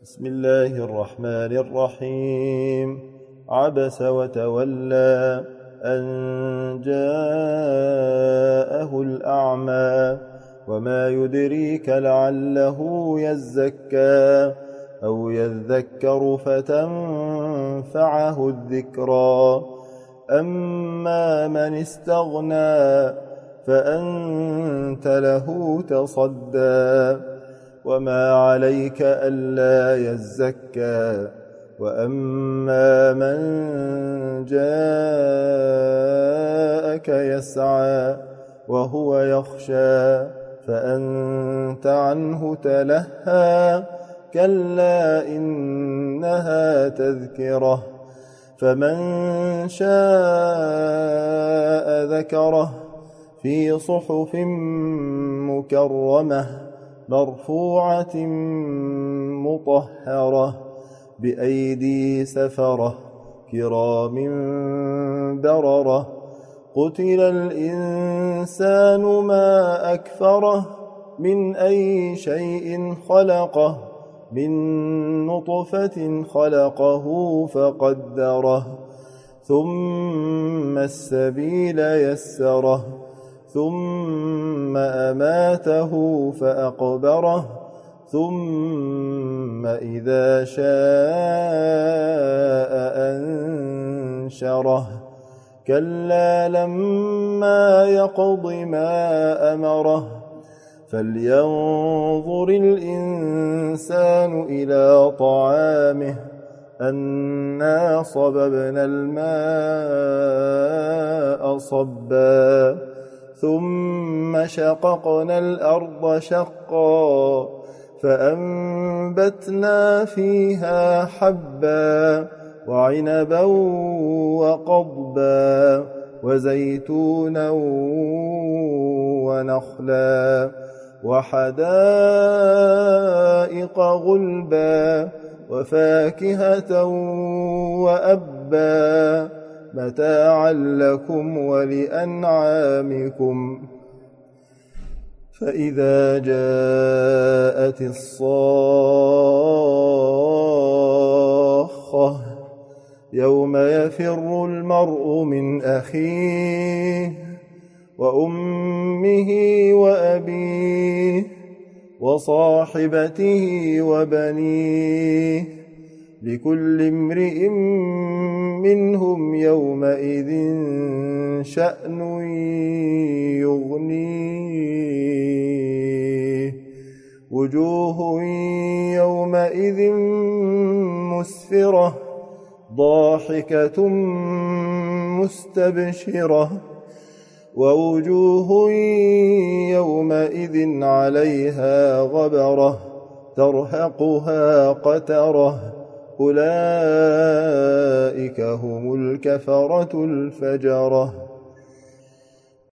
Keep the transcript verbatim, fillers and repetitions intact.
بسم الله الرحمن الرحيم. عبس وتولى أن جاءه الأعمى وما يدريك لعله يزكى أو يذكر فتنفعه الذكرى. أما من استغنى فأنت له تصدى وما عليك ألا يزكى. وأما من جاءك يسعى وهو يخشى فأنت عنه تلهى. كلا إنها تذكرة فمن شاء ذكره في صحف مكرمة مرفوعة مطهرة بأيدي سفرة كرام بررة. قتل الإنسان ما أكفره من أي شيء خلقه من نطفة خلقه فقدره ثم السبيل يسره ثم أماته فأقبره ثم إذا شاء أنشره. كلا لما يقض ما أمره فلينظر الإنسان إلى طعامه أنا صببنا الماء صبا ثم شققنا الأرض شقا فأنبتنا فيها حبا وعنبا وقضبا وزيتونا ونخلا وحدائق غلبا وفاكهة وأبا متاعا لكم ولأنعامكم. فإذا جاءت الصاخة يوم يفر المرء من أخيه وأمه وأبيه وصاحبته وبنيه لكل امرئ منهم يومئذ شأن يغنيه. وجوه يومئذ مسفرة ضاحكة مستبشرة ووجوه يومئذ عليها غبرة ترهقها قترة أولئك هم الكفرة الفجرة.